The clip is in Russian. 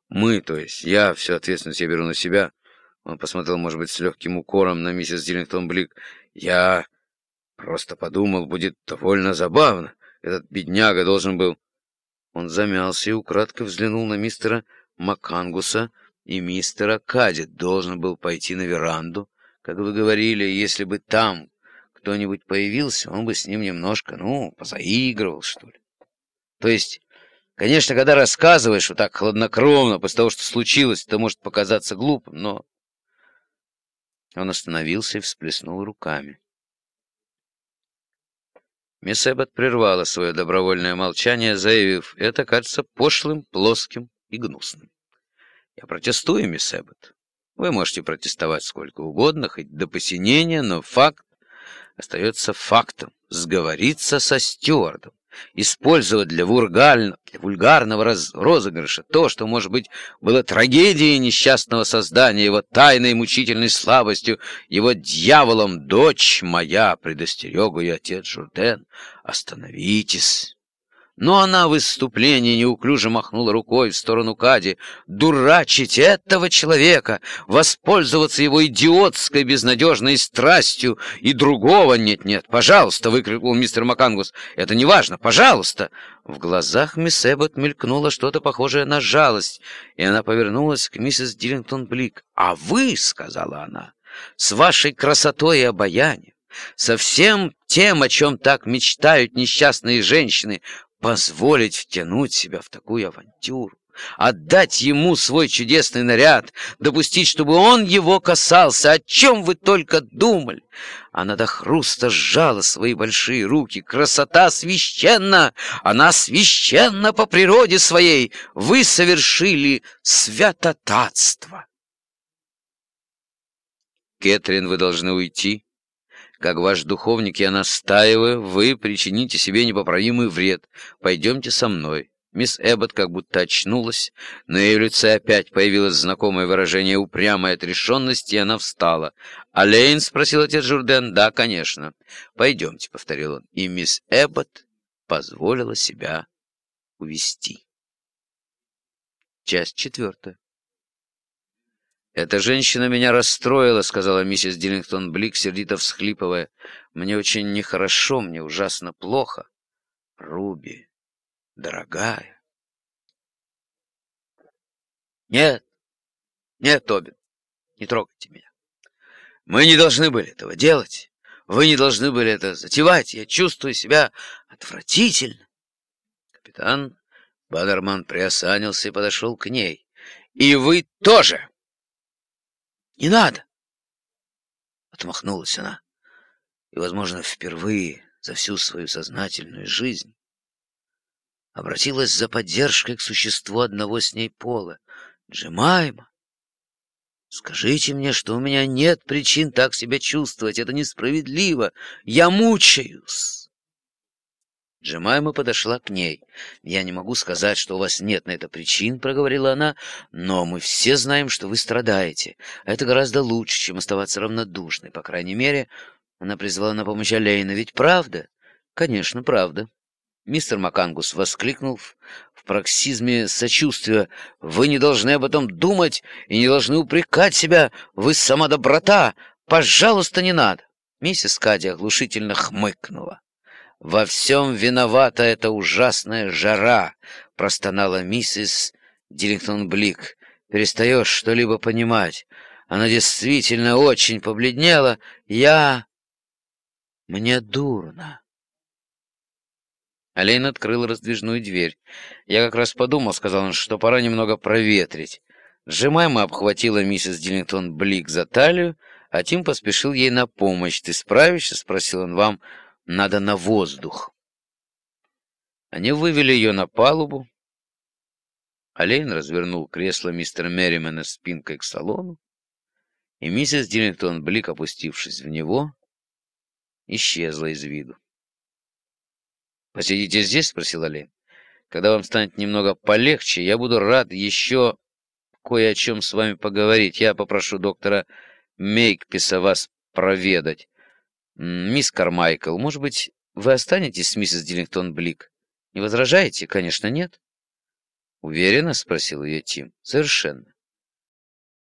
Мы, то есть я, всю ответственность я беру на себя. Он посмотрел, может быть, с легким укором на миссис Диллингтон Блик. Я просто подумал, будет довольно забавно. Этот бедняга должен был... Он замялся и украдкой взглянул на мистера Макангуса и мистера Кадди. Должен был пойти на веранду, как вы говорили, если бы там кто-нибудь появился, он бы с ним немножко, позаигрывал, что ли. То есть, конечно, когда рассказываешь вот так хладнокровно, после того, что случилось, это может показаться глупым, но... Он остановился и всплеснул руками. Мисс Эббот прервала свое добровольное молчание, заявив: «Это кажется пошлым, плоским и гнусным». «Я протестую, мисс Эббот. Вы можете протестовать сколько угодно, хоть до посинения, но факт остается фактом. Сговориться со стюардом, использовать для вульгарного розыгрыша то, что, может быть, было трагедией несчастного создания, его тайной мучительной слабостью, его дьяволом. Дочь моя, предостерег ее отец Журден, остановитесь». Но она в выступлении неуклюже махнула рукой в сторону Кадди. «Дурачить этого человека, воспользоваться его идиотской безнадежной страстью и другого нет, пожалуйста!» — выкрикнул мистер Макангус. «Это не важно, пожалуйста!» В глазах мисс Эббот мелькнуло что-то похожее на жалость, и она повернулась к миссис Диллингтон Блик. «А вы, — сказала она, — с вашей красотой и обаянием, со всем тем, о чем так мечтают несчастные женщины, позволить втянуть себя в такую авантюру, отдать ему свой чудесный наряд, допустить, чтобы он его касался. О чем вы только думали?» Она до хруста сжала свои большие руки. «Красота священна! Она священна по природе своей! Вы совершили святотатство!» «Кэтрин, вы должны уйти. Как ваш духовник я настаиваю, вы причините себе непоправимый вред. Пойдемте со мной». Мисс Эббот как будто очнулась. На ее лице опять появилось знакомое выражение упрямой отрешенности, и она встала. «Алейн?» — спросил отец Журден. «Да, конечно». «Пойдемте», — повторил он. И мисс Эббот позволила себя увести. Часть 4. «Эта женщина меня расстроила», — сказала миссис Диллингтон Блик, сердито всхлипывая. «Мне очень нехорошо, мне ужасно плохо. Руби, дорогая». «Нет, нет, Тобин, не трогайте меня. Мы не должны были этого делать. Вы не должны были это затевать. Я чувствую себя отвратительно». Капитан Баннерман приосанился и подошел к ней. «И вы тоже!» «Не надо!» — отмахнулась она. И, возможно, впервые за всю свою сознательную жизнь обратилась за поддержкой к существу одного с ней пола. «Джемайма, скажите мне, что у меня нет причин так себя чувствовать. Это несправедливо. Я мучаюсь». Джемайма подошла к ней. «Я не могу сказать, что у вас нет на это причин, — проговорила она, — но мы все знаем, что вы страдаете. А это гораздо лучше, чем оставаться равнодушной. По крайней мере, она призвала на помощь Алейна. Ведь правда?» «Конечно, правда». Мистер Макангус воскликнул в пароксизме сочувствия. «Вы не должны об этом думать и не должны упрекать себя. Вы сама доброта. Пожалуйста, не надо». Миссис Кадди оглушительно хмыкнула. «Во всем виновата эта ужасная жара», — простонала миссис Диллингтон Блик. «Перестаешь что-либо понимать. Она действительно очень побледнела. Мне дурно». Алейн открыл раздвижную дверь. «Я как раз подумал, — сказал он, — что пора немного проветрить». Джемайма обхватила миссис Диллингтон Блик за талию, а Тим поспешил ей на помощь. «Ты справишься?» — спросил он. «Вам надо на воздух». Они вывели ее на палубу. Алейн развернул кресло мистера Мерримена спинкой к салону, и миссис Диллингтон Блик, опустившись в него, исчезла из виду. «Посидите здесь?» — спросил Алейн. «Когда вам станет немного полегче, я буду рад еще кое о чем с вами поговорить. Я попрошу доктора Мейкписа вас проведать. Мисс Кармайкл, может быть, вы останетесь с миссис Диллингтон Блик? Не возражаете? Конечно, нет». «Уверена?» — спросил ее Тим. «Совершенно».